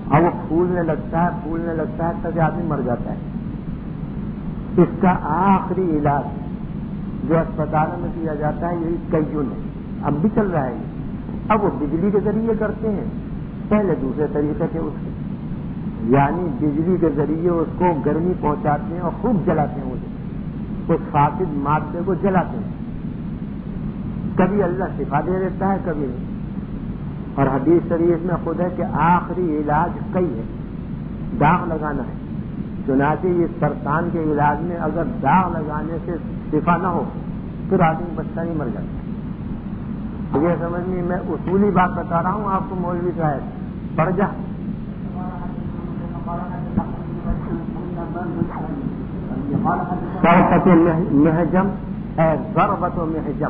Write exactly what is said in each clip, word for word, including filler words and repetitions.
اور وہ پھولنے لگتا ہے پھولنے لگتا ہے تب آدمی مر جاتا ہے. اس کا آخری علاج جو اسپتالوں میں کیا جاتا ہے یہی قیون ہے. اب بھی چل رہا ہے یہ. اب وہ بجلی کے ذریعے کرتے ہیں، پہلے دوسرے طریقے سے اس کے یعنی بجلی کے ذریعے اس کو گرمی پہنچاتے ہیں اور خوب جلاتے ہیں اسے، اس فاسد مادے کو جلاتے ہیں. کبھی اللہ شفا دے دیتا ہے کبھی نہیں. اور حدیث شریف میں خود ہے کہ آخری علاج کئی ہے، داغ لگانا ہے. چنانچہ یہ سرطان کے علاج میں اگر داغ لگانے سے شفا نہ ہو پھر آدمی بچہ نہیں مر جاتا. یہ سمجھنی میں اصولی بات بتا رہا ہوں آپ کو مولوی صاحب پڑھ جا. ضربت محجم ہے، ضربت محجم.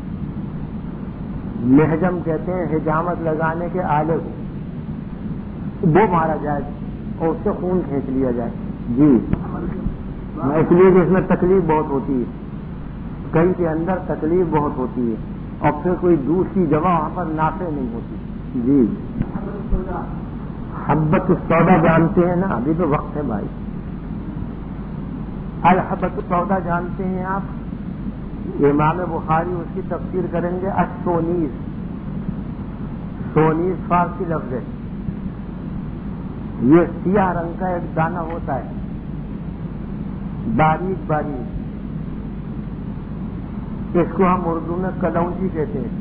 محجم کہتے ہیں حجامت لگانے کے آلے کو، وہ مارا جائے اور اس سے خون کھینچ لیا جائے. جی اس لیے کہ اس میں تکلیف بہت ہوتی ہے، کئی کے اندر تکلیف بہت ہوتی ہے اور پھر کوئی دوسری جگہ وہاں پر نافع نہیں ہوتی. جی حبت السودا جانتے ہیں نا؟ ابھی تو وقت ہے بھائی. الحبت السودا جانتے ہیں آپ؟ امام بخاری اس کی تفسیر کریں گے السونیس. سونیس فارسی لفظ ہے. یہ سیاہ رنگ کا ایک دانہ ہوتا ہے، باریک باریک. اس کو ہم اردو میں کلونجی کہتے ہیں.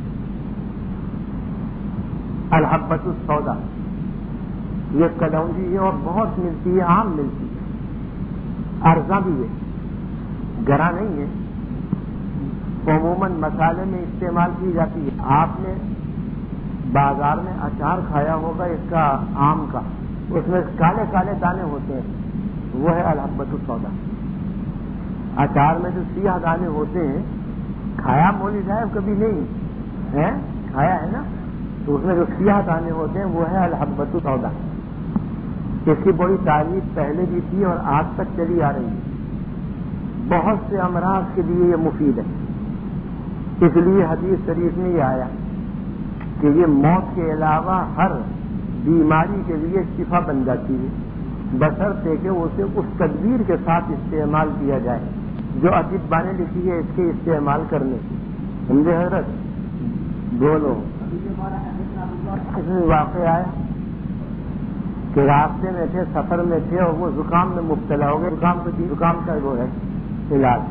الحبت السودا یہ کلونجی ہے اور بہت ملتی ہے، عام ملتی ہے، ارزاں بھی ہے، گرا نہیں ہے. عموماً مسالے میں استعمال کی جاتی ہے. آپ نے بازار میں اچار کھایا ہوگا اس کا آم کا، اس میں کالے کالے دانے ہوتے ہیں، وہ ہے الحبت السودا. اچار میں جو سیاہ دانے ہوتے ہیں کھایا مولوی صاحب کبھی نہیں ہے؟ کھایا ہے نا؟ تو اس میں جو سیاہ دانے ہوتے ہیں وہ ہے الحبت السودا. اس کی بڑی تعریف پہلے بھی تھی اور آج تک چلی آ رہی ہے. بہت سے امراض کے لیے یہ مفید ہے. اس لیے حدیث شریف میں یہ آیا کہ یہ موت کے علاوہ ہر بیماری کے لیے شفا بن جاتی ہے، بشرطے کہ اسے اس تدبیر کے ساتھ استعمال کیا جائے جو اطباء نے لکھی ہے اس کے استعمال کرنے کی. سمجھے حضرت؟ بولو. اس میں واقع آیا کہ راستے میں تھے، سفر میں تھے اور وہ زکام میں مبتلا ہو گئے. زکام کا زکام کا وہ ہے علاج.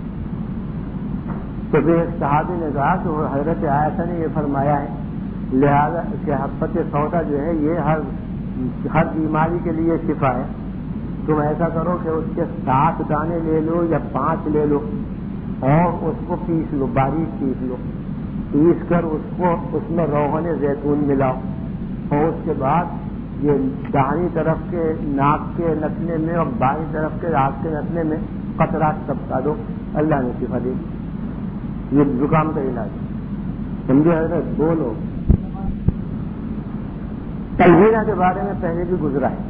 تو پھر ایک صحابی نے کہا کہ وہ حضرت عائشہ نے یہ فرمایا ہے لہذا کہ حبت سودا جو ہے یہ ہر ہر بیماری کے لیے شفا ہے. تم ایسا کرو کہ اس کے سات دانے لے لو یا پانچ لے لو اور اس کو پیس لو، باریک پیس لو. پیس کر اس کو اس میں روغن زیتون ملاؤ اور اس کے بعد یہ داہنی طرف کے ناک کے نتنے میں اور بائیں طرف کے رات کے نتنے میں قطرات ٹپکا دو، اللہ نے شفا دے. یہ زکام کا علاج. سمجھے حضرت؟ بولو. تلبینہ کے بارے میں پہلے بھی گزرا ہے،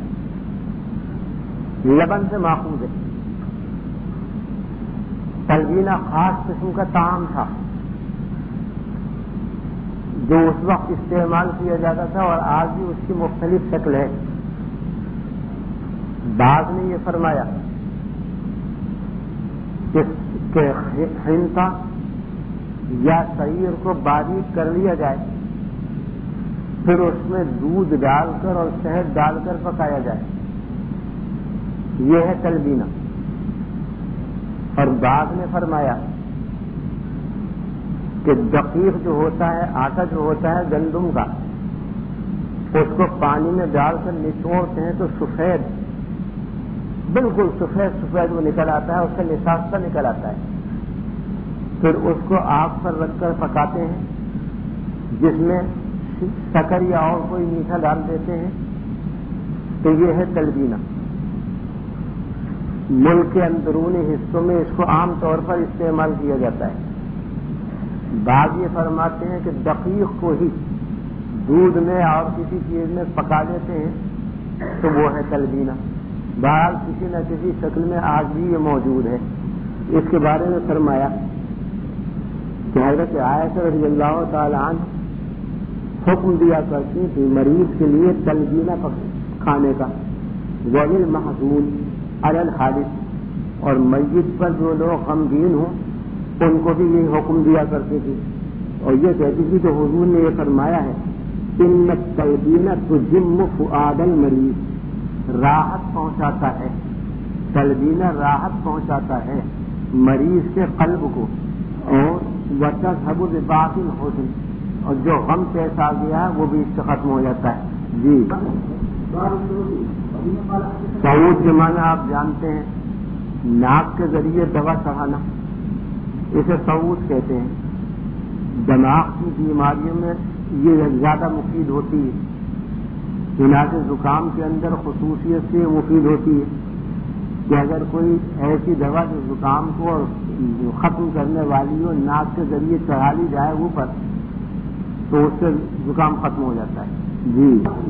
لبن سے ماخوذ ہے. تلبینہ خاص قسم کا طعام تھا جو اس وقت استعمال کیا جاتا تھا اور آج بھی اس کی مختلف شکل ہے. بعض نے یہ فرمایا کہ حنطہ یا شعیر کو باریک کر لیا جائے، پھر اس میں دودھ ڈال کر اور شہد ڈال کر پکایا جائے، یہ ہے تلبینہ. اور بعد نے فرمایا کہ دقیق جو ہوتا ہے، آٹا جو ہوتا ہے گندم کا، اس کو پانی میں ڈال کر نچوڑتے ہیں تو سفید، بالکل سفید سفید وہ نکل آتا ہے، اس کا نشاستہ نکل آتا ہے. پھر اس کو آگ پر رکھ کر پکاتے ہیں جس میں شکر یا اور کوئی میٹھا ڈال دیتے ہیں، تو یہ ہے تلبینہ. ملک کے اندرونی حصوں میں اس کو عام طور پر استعمال کیا جاتا ہے. بعض یہ فرماتے ہیں کہ دقیق کو ہی دودھ میں اور کسی چیز میں پکا لیتے ہیں تو وہ ہے تلبینہ. بہرحال کسی نہ کسی شکل میں آج بھی یہ موجود ہے. اس کے بارے میں فرمایا کہ حضرت عائشہ رضی اللہ تعالی عنہ حکم دیا کرتی تھی مریض کے لیے تلبینہ کھانے کا، ولیل محزون علی الحادث، اور میت پر جو لوگ غمگین ہوں ان کو بھی یہ حکم دیا کرتے تھے، اور یہ کہتی تھی کہ حضور نے یہ فرمایا ہے ان التلبین تجم فؤاد المریض، راحت پہنچاتا ہے، تلبین راحت پہنچاتا ہے مریض کے قلب کو، اور وتذهب بباقی الحزن، اور جو غم پیش آ گیا وہ بھی اس سے ختم ہو جاتا ہے۔ جی سعود کے معنی آپ جانتے ہیں، ناک کے ذریعے دوا چڑھانا، اسے سعود کہتے ہیں۔ دماغ کی بیماریوں میں یہ زیادہ مفید ہوتی ہے، چنانچہ زکام کے اندر خصوصیت سے مفید ہوتی ہے کہ اگر کوئی ایسی دوا جو زکام کو ختم کرنے والی ہو ناک کے ذریعے چڑھا لی جائے اوپر تو اس سے زکام ختم ہو جاتا ہے۔ جی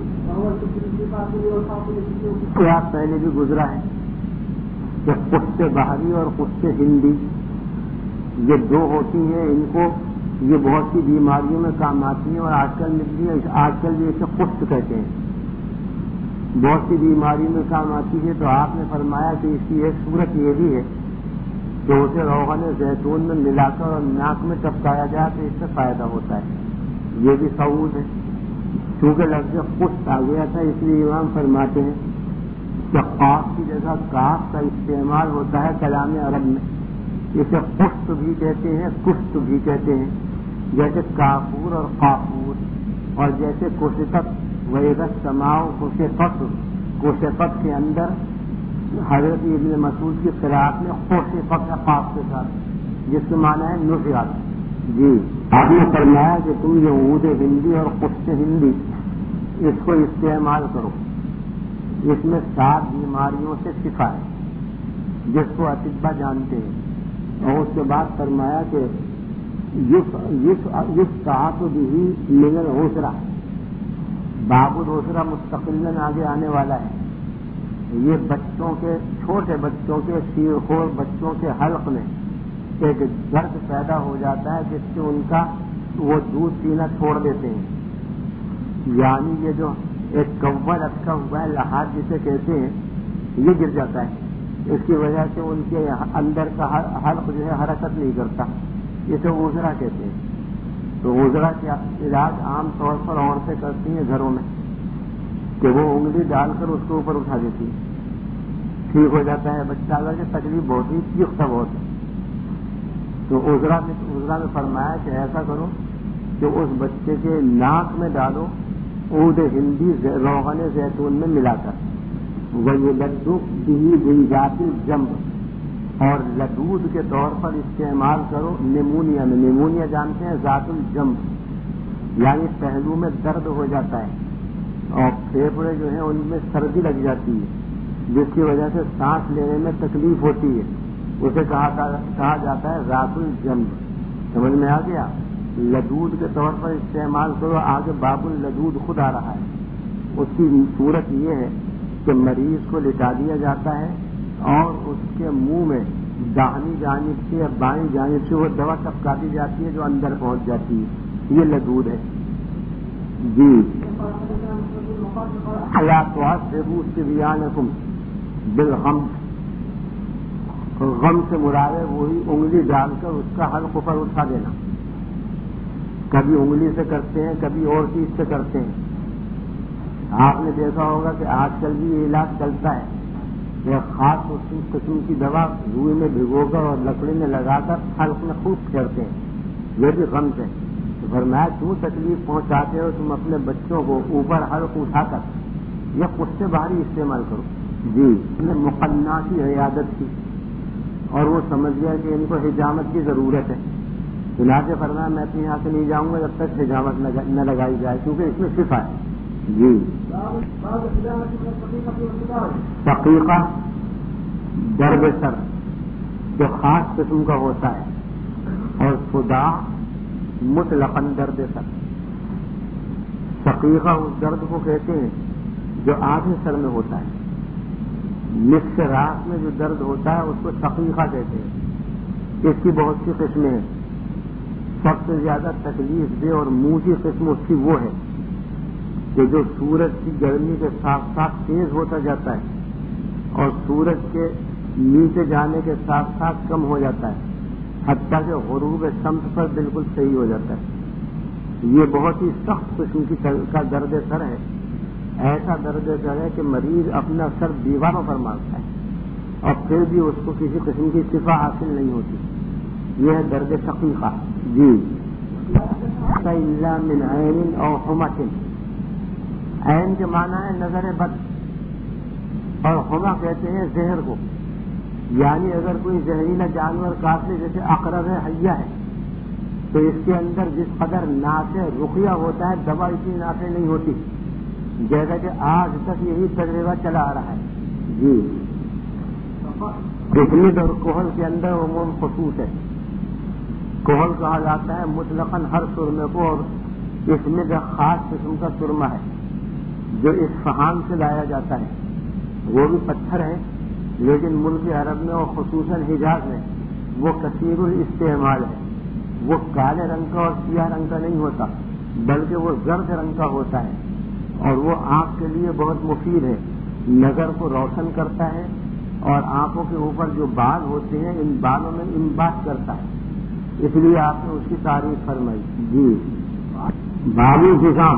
کیا پہلے بھی گزرا ہے کہ قسط بحری اور قسط ہندی یہ دو ہوتی ہیں، ان کو یہ بہت سی بیماریوں میں کام آتی ہیں، اور آج کل نکلی ہے، آج کل بھی اسے قسط کہتے ہیں، بہت سی بیماری میں کام آتی ہے۔ تو آپ نے فرمایا کہ اس کی ایک صورت یہ بھی ہے کہ اسے روغن زیتون میں ملا کر اور ناک میں ٹپکایا جائے تو اس سے فائدہ ہوتا ہے، یہ بھی سعود ہے۔ چونکہ لفظ قسط آ گیا تھا اس لیے امام فرماتے ہیں کہ قاف کی جگہ کاف کا استعمال ہوتا ہے کلام عرب میں، اسے قسط بھی کہتے ہیں، کشت بھی کہتے ہیں، جیسے کافور اور قافور، اور جیسے کوشفت ویدت سماؤ کوشفت، کوشفت کے اندر حضرت ابن مسعود کی قرأت میں کوشفت قاف کے ساتھ، جس کے معنی ہے نزعت۔ جی آپ نے فرمایا کہ تم یہ عود ہندی اور قسط ہندی اس کو استعمال کرو، اس میں سات بیماریوں سے شفا ہے جس کو اطباء جانتے ہیں۔ اور اس کے بعد فرمایا کہ یفتح بھی من العسرہ، باب العسرہ مستقلاً آگے آنے والا ہے۔ یہ بچوں کے چھوٹے بچوں کے شیرخور بچوں کے حلق میں ایک درد پیدا ہو جاتا ہے جس سے ان کا وہ دودھ پینا چھوڑ دیتے ہیں، یعنی یہ جو ایک کوا لٹکا ہوا ہے لحاظ جسے کہتے ہیں یہ گر جاتا ہے، اس کی وجہ سے ان کے اندر کا حلق جو ہے حرکت نہیں کرتا، اسے عذرا کہتے ہیں۔ تو عذرا کا علاج عام طور پر عورتیں کرتی ہیں گھروں میں کہ وہ انگلی ڈال کر اس کے اوپر اٹھا دیتی ہے، ٹھیک ہو جاتا ہے بچہ، اگر کہ تکلیف بہت ہی چیختا بہت ہے۔ تو عذرا میں عذرا میں فرمایا کہ ایسا کرو کہ اس بچے کے ناک میں ڈالو عود ہندی روغن زیتون میں ملا کر، وہ یہ لڈو بھی گنجات الجنب، اور لدود کے طور پر استعمال کرو نیمونیا میں، نیمونیا جانتے ہیں ذات الجنب، یعنی پہلو میں درد ہو جاتا ہے اور پھیپڑے جو ہیں ان میں سردی لگ جاتی ہے جس کی وجہ سے سانس لینے میں تکلیف ہوتی ہے، اسے کہا کہا جاتا ہے ذات الجنب۔ سمجھ میں آ گیا؟ لدود کے طور پر استعمال کرو، آگے باب اللدود خود آ رہا ہے۔ اس کی صورت یہ ہے کہ مریض کو لٹا دیا جاتا ہے اور اس کے منہ میں داہنی جانب سے یا بائیں جانب سے وہ دوا ٹپکا دی جاتی ہے جو اندر پہنچ جاتی ہے، یہ لدود ہے۔ جی لا تعذبوا صبيانكم بالغم، غم سے مراد ہے وہی انگلی ڈال کر اس کا حلق پر اٹھا دینا، کبھی انگلی سے کرتے ہیں کبھی اور چیز سے کرتے ہیں۔ آپ نے دیکھا ہوگا کہ آج کل بھی یہ علاج چلتا ہے، ایک خاص قسم کی دوا روئی میں بھگو کر اور لکڑی میں لگا کر حلق میں خوب پھیرتے ہیں، یہ بھی غم سے۔ تو فرمایا کیوں تکلیف پہنچاتے ہو تم اپنے بچوں کو، اوپر حلق اٹھا کر یہ خود سے باہری استعمال کرو۔ جی نے مقنع کی عیادت کی اور وہ سمجھ گیا کہ ان کو حجامت کی ضرورت ہے، چنانچہ فرمایا میں اپنے یہاں سے نہیں جاؤں گا جب تک حجامت نہ لگائی جائے، کیونکہ اس میں شفا ہے۔ جی شقیقہ درد سر جو خاص قسم کا ہوتا ہے، اور صداع مطلقاً درد سر۔ شقیقہ اس درد کو کہتے ہیں جو آدھے سر میں ہوتا ہے، نصف راس میں جو درد ہوتا ہے اس کو شقیقہ کہتے ہیں۔ اس کی بہت سی قسمیں ہیں، سب سے زیادہ تکلیف دہ اور موجی قسم اس کی وہ ہے کہ جو سورج کی گرمی کے ساتھ ساتھ تیز ہوتا جاتا ہے اور سورج کے نیچے جانے کے ساتھ ساتھ کم ہو جاتا ہے، حتیٰ کہ غروب سمت پر بالکل صحیح ہو جاتا ہے۔ یہ بہت ہی سخت قسم کی کا درد سر ہے، ایسا درد سر ہے کہ مریض اپنا سر دیواروں پر مارتا ہے اور پھر بھی اس کو کسی قسم کی شفا حاصل نہیں ہوتی۔ یہ ہے درد شقیقہ۔ جی الا من عین او حمۃ، عین کے معنی ہے نظر بد، اور حما کہتے ہیں زہر کو، یعنی اگر کوئی زہریلا جانور کاٹ لے، جیسے عقرب ہے، حیہ ہے، تو اس کے اندر جس قدر نافع رقیہ ہوتا ہے دوا اتنی نافع نہیں ہوتی، جیسا کہ آج تک یہی تجربہ چلا آ رہا ہے۔ جی اسمد اور کوہل کے اندر عموم خصوص ہے۔ کوہل کہا جاتا ہے مطلقاً ہر سرمے کو، اور اسمد خاص قسم کا سرما ہے جو اصفہان سے لایا جاتا ہے، وہ بھی پتھر ہے، لیکن ملک عرب میں اور خصوصاً حجاز میں وہ کثیر الاستعمال ہے۔ وہ کالے رنگ کا اور سیاہ رنگ کا نہیں ہوتا، بلکہ وہ زرد رنگ کا ہوتا ہے، اور وہ آنکھ کے لیے بہت مفید ہے، نظر کو روشن کرتا ہے، اور آنکھوں کے اوپر جو بال ہوتے ہیں ان بالوں میں انبات کرتا ہے، اس لیے آپ نے اس کی تعریف فرمائی۔ جی بالی جزام،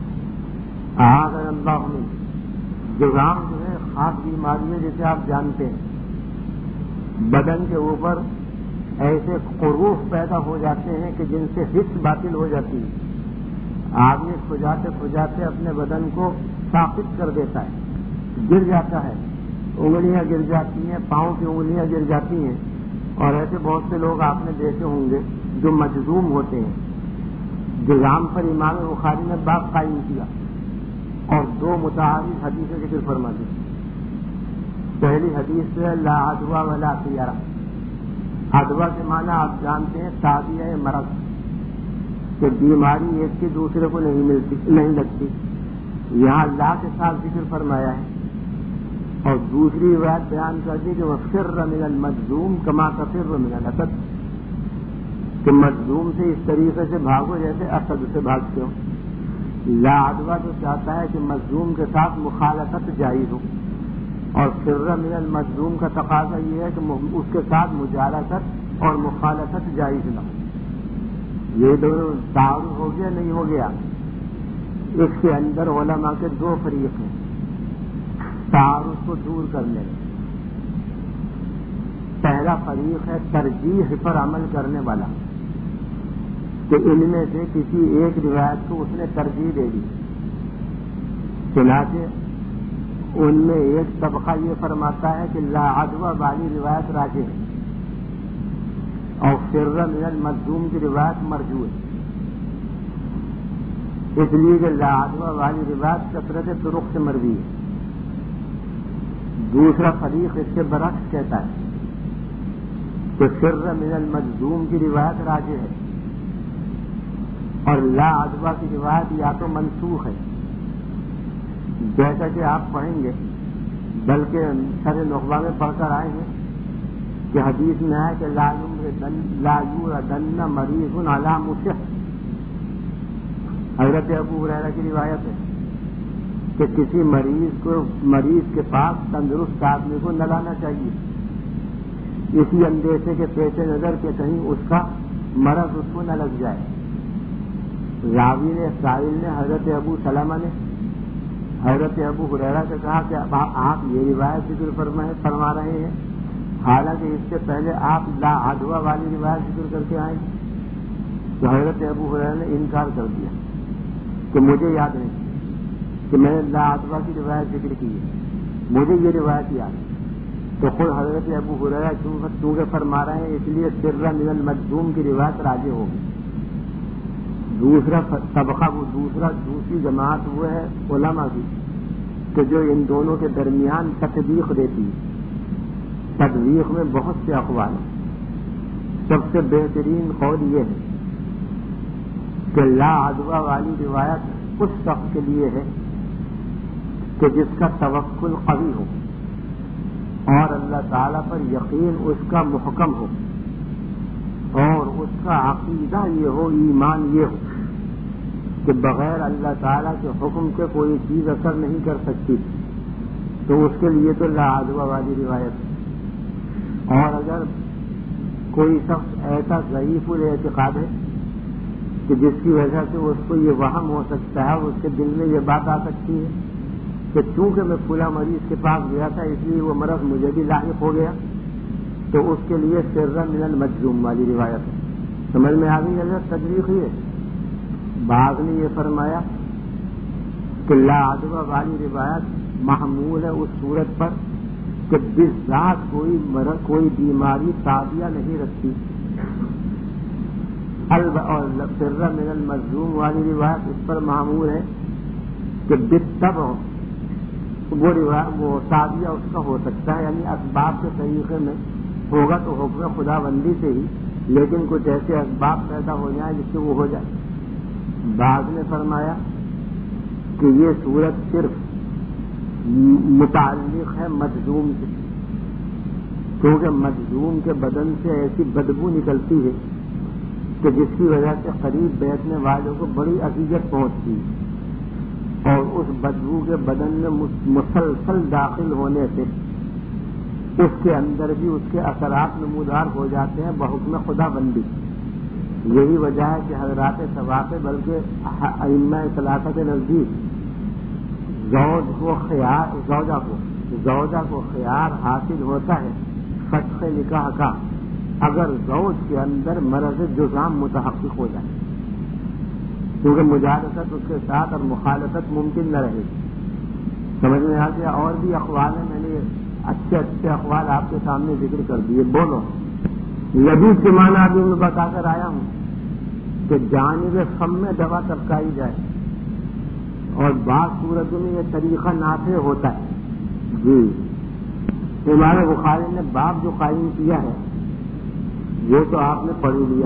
آگر اللہ نے جزام جو ہے خاص بیماری ہے، جسے آپ جانتے ہیں، بدن کے اوپر ایسے قروف پیدا ہو جاتے ہیں کہ جن سے حس باطل ہو جاتی ہے، آدمی کھجاتے کھجاتے اپنے بدن کو ساقط کر دیتا ہے، گر جاتا ہے، انگلیاں گر جاتی ہیں، پاؤں کی انگلیاں گر جاتی ہیں، اور ایسے بہت سے لوگ آپ نے دیکھے ہوں گے جو مجذوم ہوتے ہیں۔ جزام پر امام بخاری نے باب قائم کیا اور دو متعارف حدیثیں ذکر فرما دی۔ پہلی حدیث سے لا عدوى ولا طیرہ، عدوہ کے معنی آپ جانتے ہیں تابعہ مرض، کہ بیماری ایک کی دوسرے کو نہیں ملتی نہیں لگتی، یہاں لا کے ساتھ ذکر فرمایا ہے، اور دوسری روایت بیان کر دی کہ وَفِرَّ مِنَ الْمَجْذُومِ كَمَا تَفِرُّ مِنَ الْأَسَدِ، کہ مجذوم سے اس طریقے سے بھاگو جیسے اسد سے بھاگتے ہو۔ لا عدوہ جو چاہتا ہے کہ مجذوم کے ساتھ مخالطت جائز ہو، اور فر من المجذوم کا تقاضا یہ ہے کہ اس کے ساتھ مجالست اور مخالطت جائز نہ ہو۔ یہ دونوں تعارف ہو گیا نہیں ہو گیا؟ اس کے اندر علماء کے دو فریق ہیں تعارف کو دور کرنے میں۔ پہلا فریق ہے ترجیح پر عمل کرنے والا، کہ ان میں سے کسی ایک روایت کو اس نے ترجیح دے دی، چنانچہ ان میں ایک طبقہ یہ فرماتا ہے کہ لا عدوہ والی روایت راجح ہے اور فر من المجذوم کی روایت مرجوح ہے، اس لیے کہ لا عدوہ والی روایت کثرت طرق سے مروی ہے۔ دوسرا فریق اس کے برعکس کہتا ہے کہ فر من المجذوم کی روایت راجح ہے اور لا عدوہ کی روایت یا تو منسوخ ہے، جیسا کہ آپ پڑھیں گے، بلکہ شرح نخبہ میں پڑھ کر آئے ہیں کہ حدیث میں ہے کہ لا یوردن مریض علی مصح، حضرت ابو ہریرہ کی روایت ہے کہ کسی مریض کو مریض کے پاس تندرست آدمی کو نہ لانا چاہیے، اسی اندیشے کے پیش نظر کہ کہیں اس کا مرض اس کو نہ لگ جائے۔ راوی نے سائل نے حضرت ابو سلمہ نے حضرت ابو ہریرہ سے کہا کہ اب آپ یہ روایت ذکر فرما رہے ہیں، حالانکہ اس سے پہلے آپ لا عدوہ والی روایت ذکر کر کے آئے۔ تو حضرت ابو ہریرہ نے انکار کر دیا کہ مجھے یاد نہیں کہ میں نے لا عدوہ کی روایت ذکر کی ہے، مجھے یہ روایت یاد ہے۔ تو خود حضرت ابو ہریرہ چونکہ فرما رہے ہیں، اس لیے سر من المجذوم کی روایت راجح ہوگی۔ دوسرا طبقہ وہ دوسرا دوسری جماعت وہ ہے علماء کی کہ جو ان دونوں کے درمیان تطبیق دیتی ہے۔ تطبیق میں بہت سے اقوال ہیں، سب سے بہترین قول یہ ہے کہ لا عدوہ والی روایت اس شخص کے لیے ہے کہ جس کا توکل قوی ہو اور اللہ تعالیٰ پر یقین اس کا محکم ہو اور اس کا عقیدہ یہ ہو، ایمان یہ ہو کہ بغیر اللہ تعالیٰ کے حکم کے کوئی چیز اثر نہیں کر سکتی، تو اس کے لیے تو لا عدوہ والی روایت ہے۔ اور اگر کوئی شخص ایسا ضعیف الاعتقاد ہے کہ جس کی وجہ سے اس کو یہ وہم ہو سکتا ہے، اس کے دل میں یہ بات آ سکتی ہے کہ چونکہ میں فلاں مریض کے پاس گیا تھا اس لیے وہ مرض مجھے بھی لاحق ہو گیا، تو اس کے لیے سر من المجزوم والی روایت ہے۔ سمجھ میں آ گئی حضرت تجریح ہے؟ بعض نے یہ فرمایا کہ لا عدوہ والی روایت محمول ہے اس صورت پر کہ بالذات کوئی مرض کوئی بیماری تعدیہ نہیں رکھتی، اور سر من المجزوم والی روایت اس پر محمول ہے کہ بالطبع وہ روایت وہ تعدیہ اس کا ہو سکتا ہے، یعنی اسباب کے طریقے میں ہوگا تو حکم خدا بندی سے ہی، لیکن کچھ ایسے اسباب پیدا ہو جائیں جس سے وہ ہو جائے۔ بعض نے فرمایا کہ یہ صورت صرف متعلق ہے مجزوم سے، کیونکہ مجزوم کے بدن سے ایسی بدبو نکلتی ہے کہ جس کی وجہ سے قریب بیٹھنے والوں کو بڑی اذیت پہنچتی ہے، اور اس بدبو کے بدن میں مسلسل داخل ہونے سے اس کے اندر بھی اس کے اثرات نمودار ہو جاتے ہیں بحکم خدا بندی۔ یہی وجہ ہے کہ حضرات ثواب بلکہ ائمہ ثلاثہ کے نزدیک زوج کو خیار زوجہ کو زوجہ کو خیار حاصل ہوتا ہے فسخ نکاح کا اگر زوج کے اندر مرض جذام متحقق ہو جائے، کیونکہ مجالست اس کے ساتھ اور مخالفت ممکن نہ رہے۔ سمجھ میں آ گیا؟ اور بھی اقوال ہیں، میں نے اچھے اچھے اقوال آپ کے سامنے ذکر کر دیے۔ بولو لبیب کے معنی ابھی میں بتا کر آیا ہوں کہ جانب فم میں دوا ٹپکائی جائے، اور بعض صورتوں میں یہ طریقہ نافع ہوتا ہے۔ جی امام بخاری نے باب جو قائم کیا ہے وہ تو آپ نے پڑھ لیا،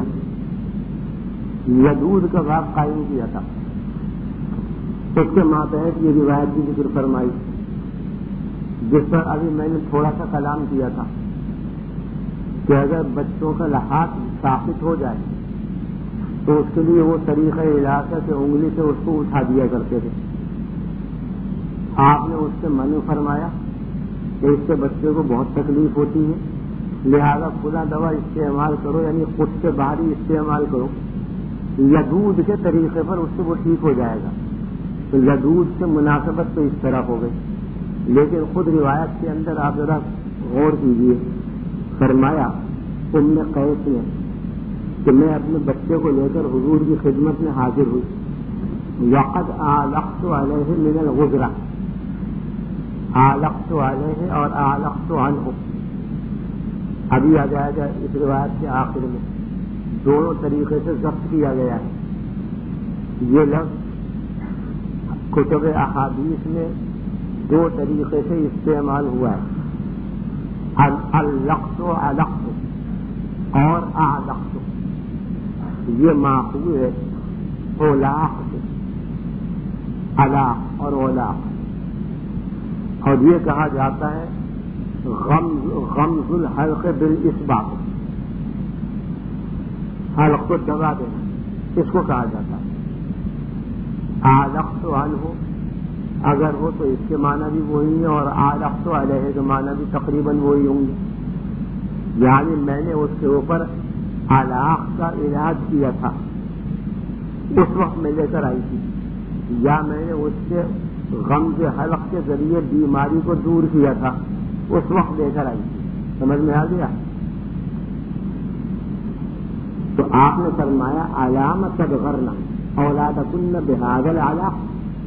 یدود کا باب قائم کیا تھا، اس کے ماتحت یہ روایت بھی ذکر فرمائی جس پر ابھی میں نے تھوڑا سا کلام کیا تھا کہ اگر بچوں کا لحاظ ثابت ہو جائے تو اس کے لیے وہ طریقہ علاج سے انگلی سے اس کو اٹھا دیا کرتے تھے۔ آپ نے اس سے منع فرمایا کہ اس سے بچے کو بہت تکلیف ہوتی ہے، لہذا کھلا دوا استعمال کرو، یعنی خود سے باہری استعمال کرو، یدود کے طریقے پر اس سے وہ ٹھیک ہو جائے گا۔ تو یدود سے مناسبت تو اس طرح ہو گئی، لیکن خود روایت کے اندر آپ ذرا غور کیجیے۔ فرمایا ام قیس نے کہ میں اپنے بچے کو لے کر حضور کی خدمت میں حاضر ہوئی، وقد اعلقت علیہ من الغزرہ، اعلقت علیہ اور اعلقت عنہ، ابھی آ جائے گا اس روایت کے آخر میں، دونوں طریقے سے ضبط کیا گیا ہے۔ یہ لفظ کتب احادیث میں دو طریقے سے استعمال ہوا ہے، علقت علقت اور اعلقت، یہ ماخوذ ہے اولاق سے، علاق اور اولاق، اور یہ کہا جاتا ہے غمز غمز الحلق بالاسباق، حلق کو دبا دینا اس کو کہا جاتا ہے۔ اعلقت عنہ اگر ہو تو اس کے معنی بھی وہی ہے، اور اعلقت علیہ کے معنی بھی تقریباً وہی ہوں گے، یعنی میں نے اس کے اوپر علاق کا علاج کیا تھا، اس وقت میں لے کر آئی تھی، یا میں نے اس سے غمز حلق کے ذریعے بیماری کو دور کیا تھا، اس وقت لے کر آئی تھی۔ سمجھ میں آ گیا؟ تو آپ نے فرمایا علامت تدغرنا اولادکن بہذا العلاق،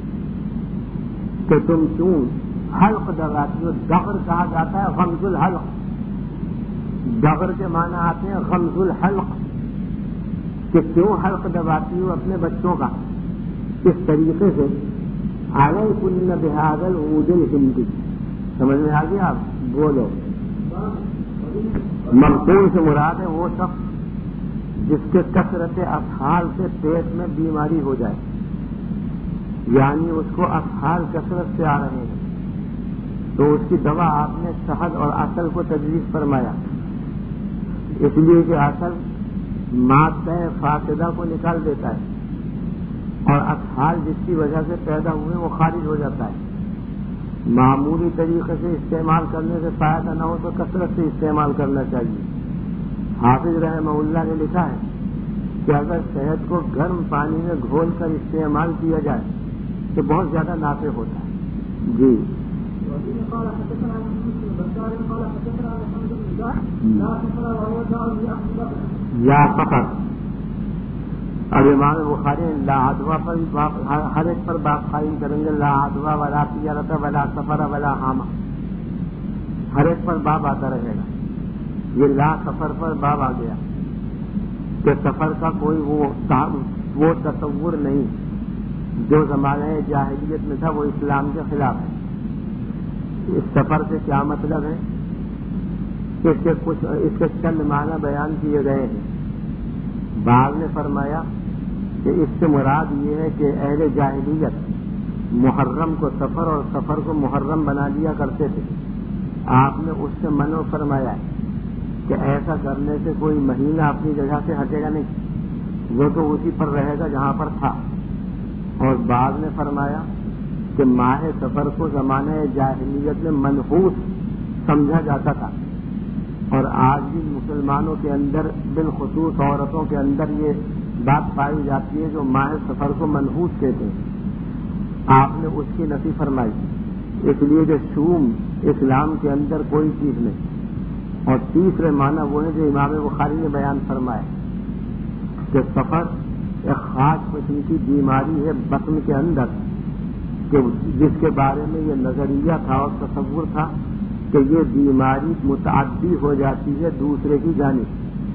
کہ تم کیوں حلق دباتی ہو۔ دغر کہا جاتا ہے غمز الحلق، دغر کے معنی آتے ہیں غمز الحلق، کہ کیوں حلق دباتی ہو اپنے بچوں کا اس طریقے سے، علیکن بہذا العود الہندی۔ سمجھ میں آ گیا؟ آپ بولو۔ مقبول سے مراد ہے وہ شخص جس کے کثرت اسحال سے پیٹ میں بیماری ہو جائے، یعنی اس کو اسحال کثرت سے آ رہے ہیں، تو اس کی دوا آپ نے شہد اور عسل کو تجویز فرمایا، اس لیے کہ عسل مادہ فاسدہ کو نکال دیتا ہے، اور اسحال جس کی وجہ سے پیدا ہوئے وہ خارج ہو جاتا ہے. معمولی طریقے سے استعمال کرنے سے فائدہ نہ ہو تو کثرت سے استعمال کرنا چاہیے. حافظ رحمہ اللہ نے لکھا ہے کہ اگر شہد کو گرم پانی میں گھول کر استعمال کیا جائے تو بہت زیادہ نافع ہوتا ہے. جی یا فخر. اب امام بخاری لا ادوا پر ہر ایک پر باب قائم کریں گے. لا ادوا ولا تجارت ولا سفر ولا حامہ، ہر ایک پر باب آتا رہے گا. یہ لا سفر پر باب آ گیا کہ سفر کا کوئی وہ وہ تصور نہیں جو زمانے جاہلیت میں تھا، وہ اسلام کے خلاف ہے. اس سفر سے کیا مطلب ہے؟ اس کے کچھ اس کے چند معنی بیان کیے گئے ہیں. بعض نے فرمایا کہ اس سے مراد یہ ہے کہ اہل جاہلیت محرم کو سفر اور سفر کو محرم بنا دیا کرتے تھے. آپ نے اس سے منع فرمایا ہے کہ ایسا کرنے سے کوئی مہینہ اپنی جگہ سے ہٹے گا نہیں، وہ تو اسی پر رہے گا جہاں پر تھا. اور بعض نے فرمایا کہ ماہ سفر کو زمانہ جاہلیت میں منحوس سمجھا جاتا تھا، اور آج بھی مسلمانوں کے اندر بالخصوص عورتوں کے اندر یہ بات پائی جاتی ہے جو ماہ سفر کو منحوس کہتے ہیں. آپ نے اس کی نفی فرمائی اس لیے کہ شوم اسلام کے اندر کوئی چیز نہیں. اور تیسرے معنی وہ ہے جو امام بخاری نے بیان فرمایا کہ سفر ایک خاص قسم کی بیماری ہے بطن کے اندر، کہ جس کے بارے میں یہ نظریہ تھا اور تصور تھا کہ یہ بیماری متعدی ہو جاتی ہے دوسرے کی جانب،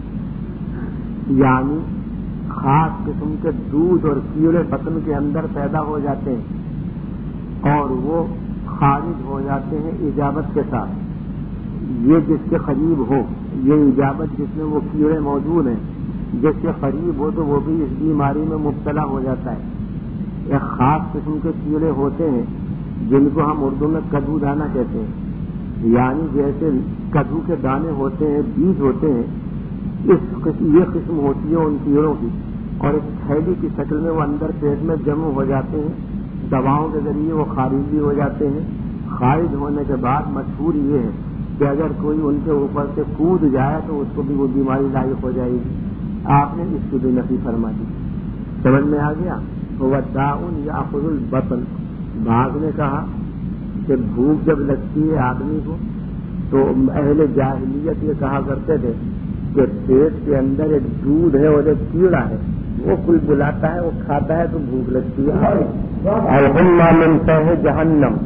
یعنی خاص قسم کے دودھ اور کیڑے بطن کے اندر پیدا ہو جاتے ہیں اور وہ خارج ہو جاتے ہیں اجابت کے ساتھ. یہ جس کے قریب ہو، یہ اجابت جس میں وہ کیڑے موجود ہیں، جس کے قریب ہو تو وہ بھی اس بیماری میں مبتلا ہو جاتا ہے. ایک خاص قسم کے کیڑے ہوتے ہیں جن کو ہم اردو میں کدو دانہ کہتے ہیں، یعنی جیسے کدو کے دانے ہوتے ہیں، بیج ہوتے ہیں، اس قسم یہ قسم ہوتی ہے ان کیڑوں کی، اور ایک تھیلی کی شکل میں وہ اندر پیٹ میں جمع ہو جاتے ہیں. دواؤں کے ذریعے وہ خارج بھی ہو جاتے ہیں. خارج ہونے کے بعد مشہور یہ ہے کہ اگر کوئی ان کے اوپر سے کود جائے تو اس کو بھی وہ بیماری لاحق ہو جائے گی. آپ نے اس کی بھی نفی فرما دی. سمجھ میں آ گیا؟ وہ داؤن یا خود البطن. بعض نے کہا کہ بھوک جب لگتی ہے آدمی کو تو اہل جاہلیت یہ کہا کرتے تھے کہ پیٹ کے اندر ایک دودھ ہے اور ایک کیڑا ہے، وہ کوئی بلاتا ہے، وہ کھاتا ہے تو بھوک لگتی ہے. الحمہ من فیہ جہنم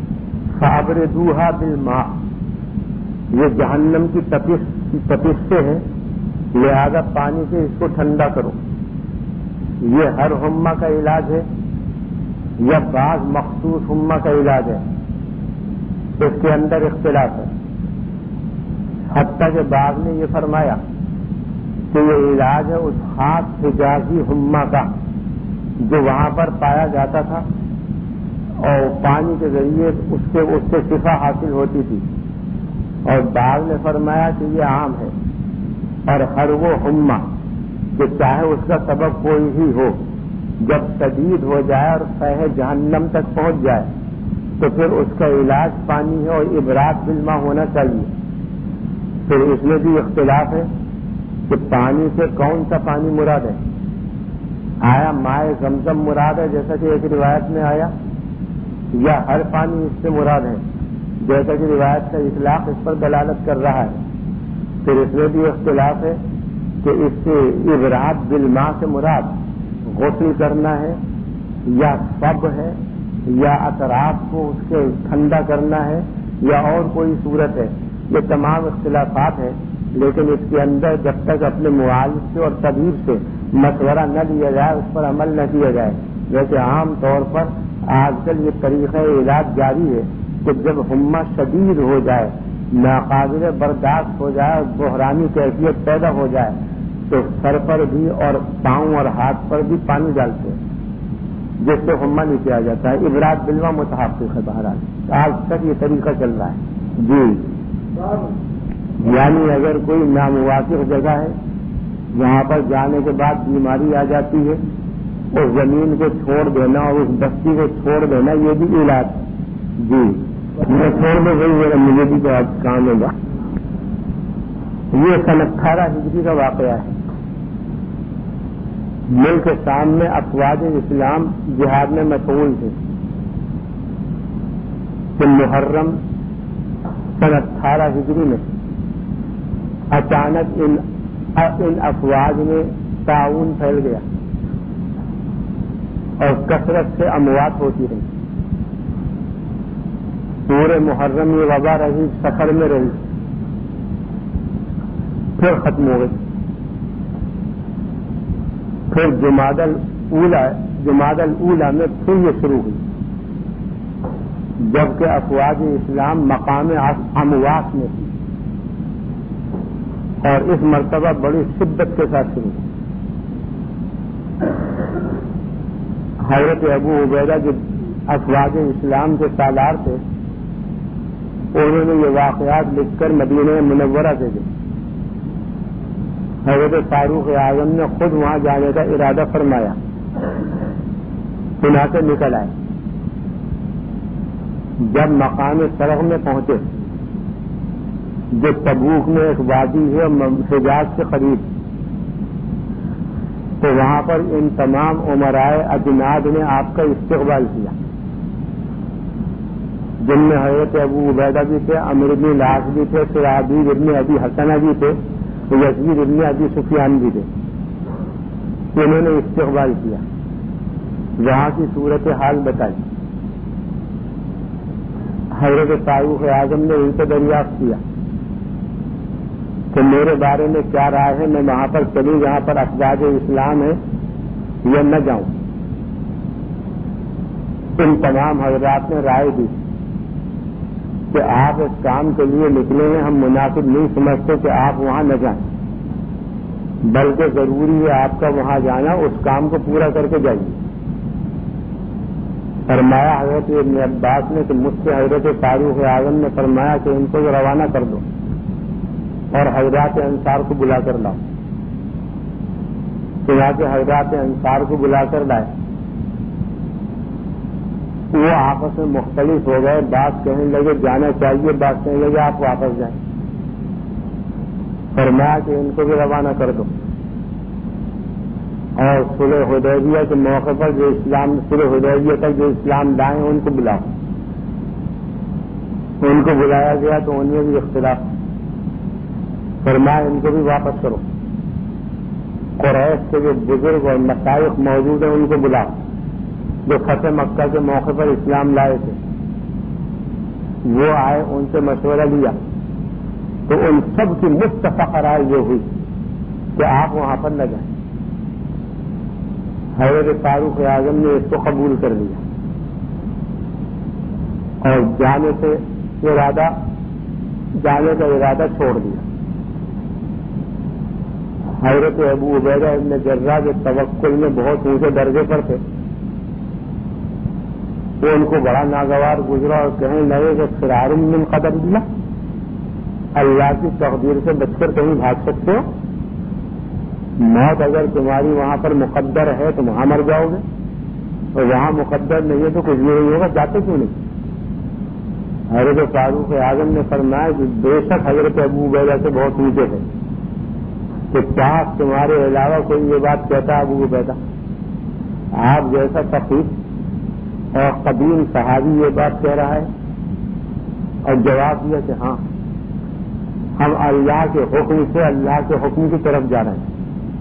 فابردوہا بالماء. یہ جہنم کی تپش تپش سے ہے، لہذا پانی سے اس کو ٹھنڈا کرو. یہ ہر ہمہ کا علاج ہے یا بعض مخصوص ہمہ کا علاج ہے، اس کے اندر اختلاف ہے. حتیٰ کہ بعض نے یہ فرمایا کہ یہ علاج ہے اس خاص حجازی ہمہ کا جو وہاں پر پایا جاتا تھا اور پانی کے ذریعے اس سے اس سے شفا حاصل ہوتی تھی. اور بعض نے فرمایا کہ یہ عام ہے، اور ہر وہ ہمہ کہ چاہے اس کا سبب کوئی ہی ہو، جب شدید ہو جائے اور فیح جہنم تک پہنچ جائے تو پھر اس کا علاج پانی ہے اور ابراج بالماء ہونا چاہیے. پھر اس میں بھی اختلاف ہے کہ پانی سے کون سا پانی مراد ہے. آیا مائے زمزم مراد ہے جیسا کہ ایک روایت میں آیا، یا ہر پانی اس سے مراد ہے جیسا کہ روایت کا اطلاق اس پر دلالت کر رہا ہے. پھر اس میں بھی اختلاف ہے کہ اس سے ابراج بالماء سے مراد غسل کرنا ہے یا صب ہے یا اطراف کو اس کے ٹھنڈا کرنا ہے یا اور کوئی صورت ہے. یہ تمام اختلافات ہیں، لیکن اس کے اندر جب تک اپنے معالج سے اور طبیب سے مشورہ نہ لیا جائے، اس پر عمل نہ کیا جائے. جیسے عام طور پر آج کل یہ طریقہ علاج جاری ہے کہ جب ہمہ شدید ہو جائے، ناقابل برداشت ہو جائے، بحرانی کیفیت پیدا ہو جائے تو سر پر بھی اور پاؤں اور ہاتھ پر بھی پانی ڈالتے ہیں جس سے ہمہ نہیں کیا جاتا ہے. ابراج بالماء متحقق ہے. بہرحال آج تک یہ طریقہ چل رہا ہے. جی یعنی اگر کوئی ناموافق جگہ ہے جہاں پر جانے کے بعد بیماری آ جاتی ہے اس زمین کو چھوڑ دینا اور اس بستی کو چھوڑ دینا یہ بھی علاج جی میں چھوڑ دوں گئی مجھے بھی تو آج کام ہوگا. یہ سن اٹھارہ ہجری کا واقعہ ہے. ملک شام میں افواج اسلام جہاد میں مشغول تھے کہ محرم سن اٹھارہ ہجری میں اچانک ان ان افواج میں تعاون پھیل گیا اور کثرت سے اموات ہوتی رہی. پورے محرم یہ وبا رہی, سفر میں رہی, پھر ختم ہو گئی. پھر جمادی الاولیٰ جمادی الاولیٰ میں پھر یہ شروع ہوئی, جبکہ افواج اسلام مقام اموات میں تھی اور اس مرتبہ بڑی شدت کے ساتھ شروع ہوئی. حضرت ابو عبیدہ جو افواج اسلام کے سالار تھے, انہوں نے یہ واقعات لکھ کر مدینہ منورہ بھیجے. حضرت فاروق اعظم نے خود وہاں جانے کا ارادہ فرمایا, چنانچہ نکل آئے. جب مقام سرغ میں پہنچے جو تبوک میں ایک وادی ہے حجاز کے قریب, تو وہاں پر ان تمام امرائے اجناد نے آپ کا استقبال کیا, جن میں حضرت ابو عبیدہ بھی تھے, عمرو بن العاص بھی تھے, شرحبیل ابن ابی حسنہ بھی تھے, یزید ابن ابی سفیان بھی تھے. انہوں نے استقبال کیا, وہاں کی صورت حال بتائی. حضرت فاروق اعظم نے ان سے دریافت کیا کہ میرے بارے میں کیا رائے ہے, میں وہاں پر چلی جہاں پر افواج اسلام ہے یا نہ جاؤں. ان تمام حضرات نے رائے دی کہ آپ اس کام کے لیے نکلے ہیں, ہم مناسب نہیں سمجھتے کہ آپ وہاں نہ جائیں, بلکہ ضروری ہے آپ کا وہاں جانا, اس کام کو پورا کر کے جائیے. فرمایا حضرت ابن عباس نے کہ مجھ سے حضرت فاروق اعظم نے فرمایا کہ ان کو روانہ کر دو اور حضرات انصار کو بلا کر لاؤ. چنانچہ حضرات انصار کو بلا کر لائے. وہ آپس میں مختلف ہو گئے, بات کہنے لگے جانا چاہیے, بات کہنے لگے آپ واپس جائیں. فرمایا کہ ان کو بھی روانہ کر دو اور صلح حدیبیہ کے موقع پر جو اسلام صلح حدیبیہ تک جو اسلام لائے ان کو بلاؤ. ان کو بلایا گیا تو ان میں بھی اختلاف. فرمایا ان کو بھی واپس کرو. قریش کے جو بزرگ اور مشائخ موجود ہیں ان کو بلاؤ جو فتح مکہ کے موقع پر اسلام لائے تھے. وہ آئے, ان سے مشورہ لیا تو ان سب کی متفق رائے یہ ہوئی کہ آپ وہاں پر نہ جائیں. حضرت فاروق اعظم نے اس کو قبول کر لیا اور جانے سے ارادہ جانے کا ارادہ چھوڑ دیا. حضرت ابو عبیدہ ابن جراح جو توکل میں بہت اونچے درجے پر تھے, وہ ان کو بڑا ناگوار گزرا اور کہنے لگے کہ فرار من قدر اللہ, اللہ کی تقدیر سے بچ کر کہیں بھاگ سکتے ہو؟ موت اگر تمہاری وہاں پر مقدر ہے تو وہاں مر جاؤ گے, اور وہاں مقدر نہیں ہے تو کچھ بھی نہیں ہوگا, جاتے کیوں نہیں؟ حضرت فاروق اعظم نے فرمایا کہ بے شک حضرت ابو عبیدہ سے بہت اونچے تھے کہ کیا تمہارے علاوہ کوئی یہ بات کہتا ہے ابو عبیدہ؟ آپ جیسا فقیر اور قدیم صحابی یہ بات کہہ رہا ہے؟ اور جواب دیا کہ ہاں, ہم اللہ کے حکم سے اللہ کے حکم کی طرف جا رہے ہیں.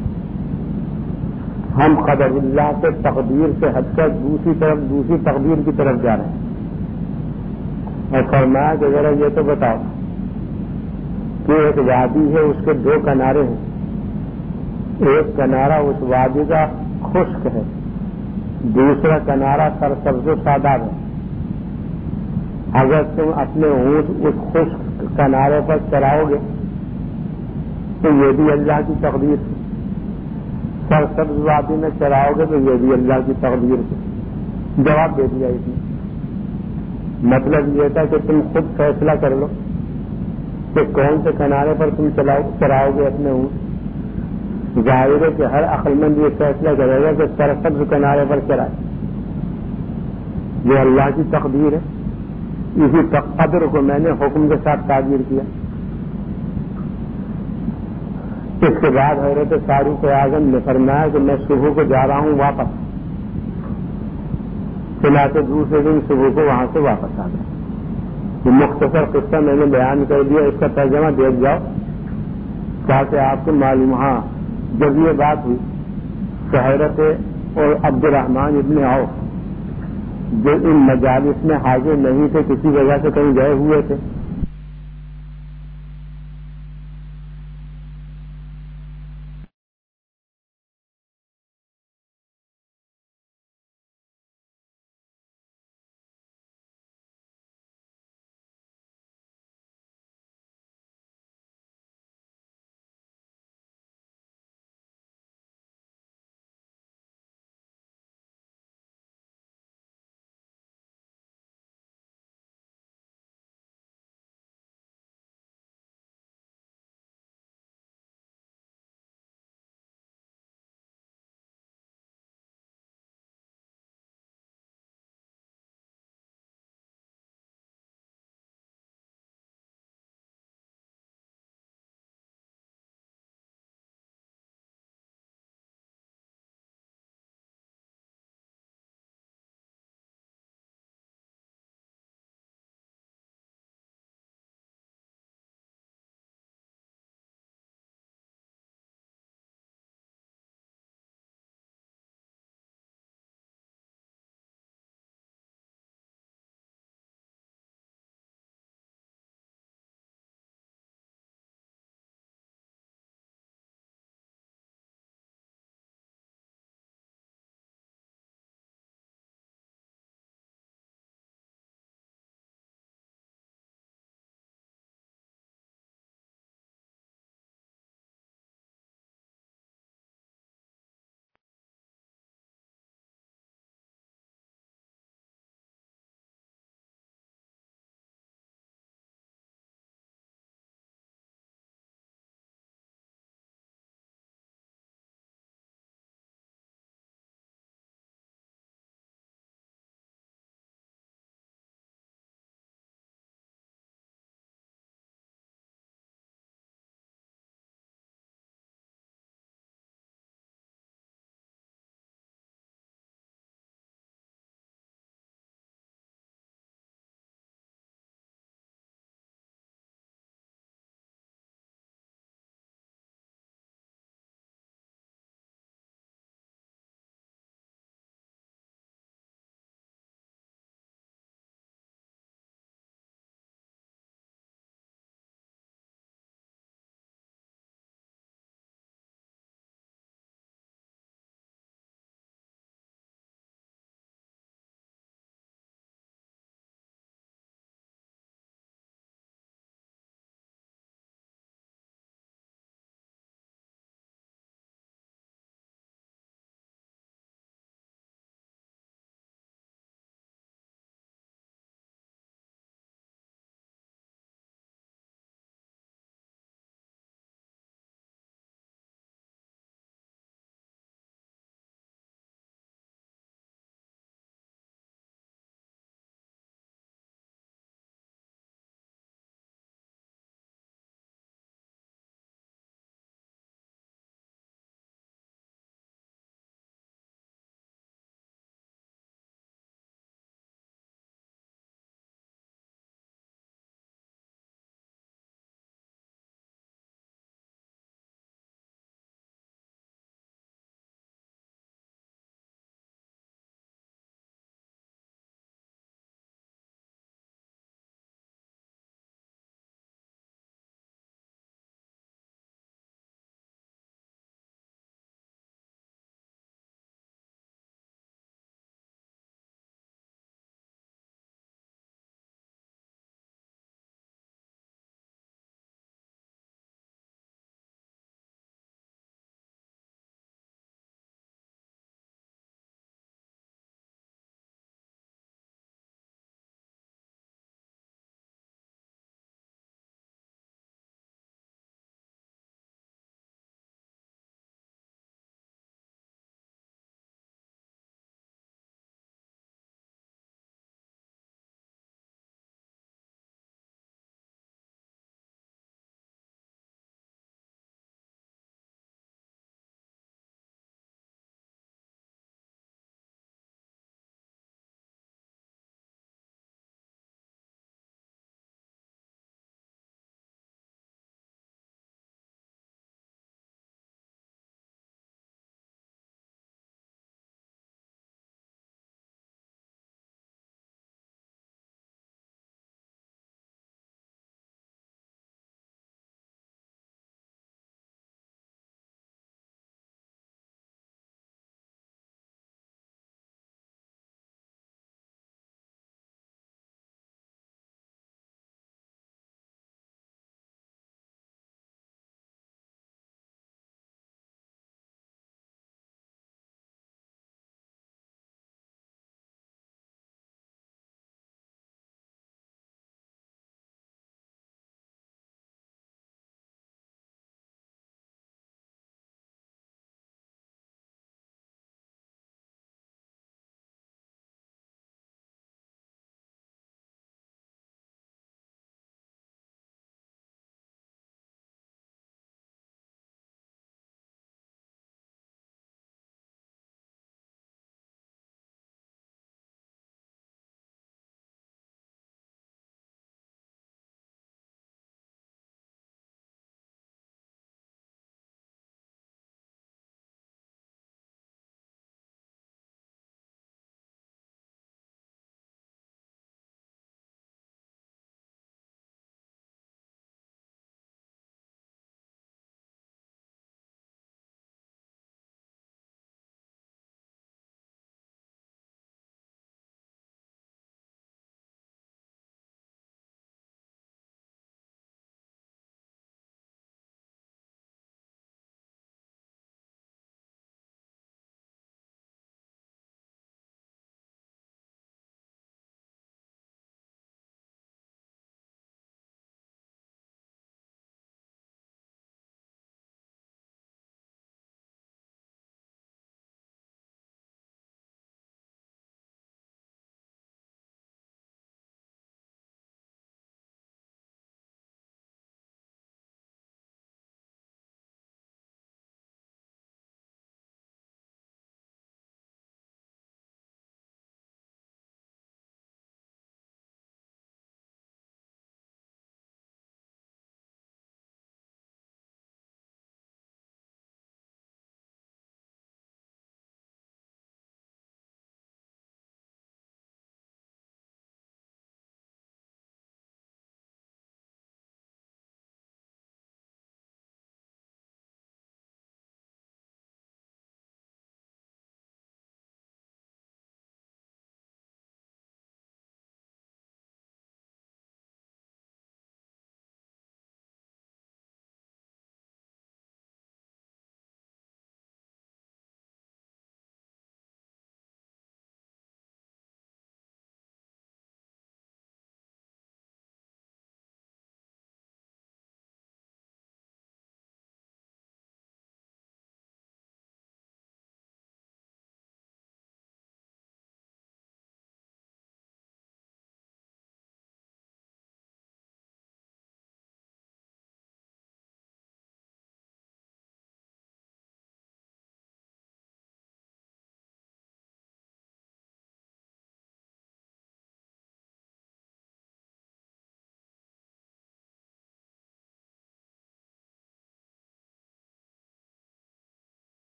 ہم قدر اللہ سے تقدیر سے ہٹ کر دوسری طرف دوسری تقدیر کی طرف جا رہے ہیں. اور فرمایا کہ ذرا یہ تو بتاؤ کہ ایک وادی ہے, اس کے دو کنارے ہیں, ایک کنارہ اس وادی کا خشک ہے, دوسرا کنارہ سرسبز و شاداب ہے. اگر تم اپنے اونٹ اس خشک کنارے پر چلاؤ گے تو یہ بھی اللہ کی تقدیر ہے, سرسبز وادی میں چلاؤ گے تو یہ بھی اللہ کی تقدیر ہے. جواب دے دیا اس نے. مطلب یہ تھا کہ تم خود فیصلہ کر لو کہ کون سے کنارے پر تم چلاؤ چلاؤ گے اپنے اونٹ. ظاہر ہے کہ ہر عقل مند یہ فیصلہ کرے گا کہ سرسبز کنارے پر چرائے، یہ اللہ کی تقدیر ہے، اسی قدر کو میں نے حکم کے ساتھ تعبیر کیا۔ اس کے بعد حضرت فاروق اعظم نے فرمایا کہ میں صبح کو جا رہا ہوں واپس، چنانچہ دوسرے دن صبح کو وہاں سے واپس آ گیا۔ یہ مختصر قصہ میں نے بیان کر دیا، اس کا ترجمہ دیکھ جاؤ تاکہ آپ کو معلوم۔ ہاں جب یہ بات ہوئی تو حضرت اور عبد الرحمن ابن عوف جو ان مجالس میں حاضر نہیں تھے، کسی وجہ سے کہیں گئے ہوئے تھے،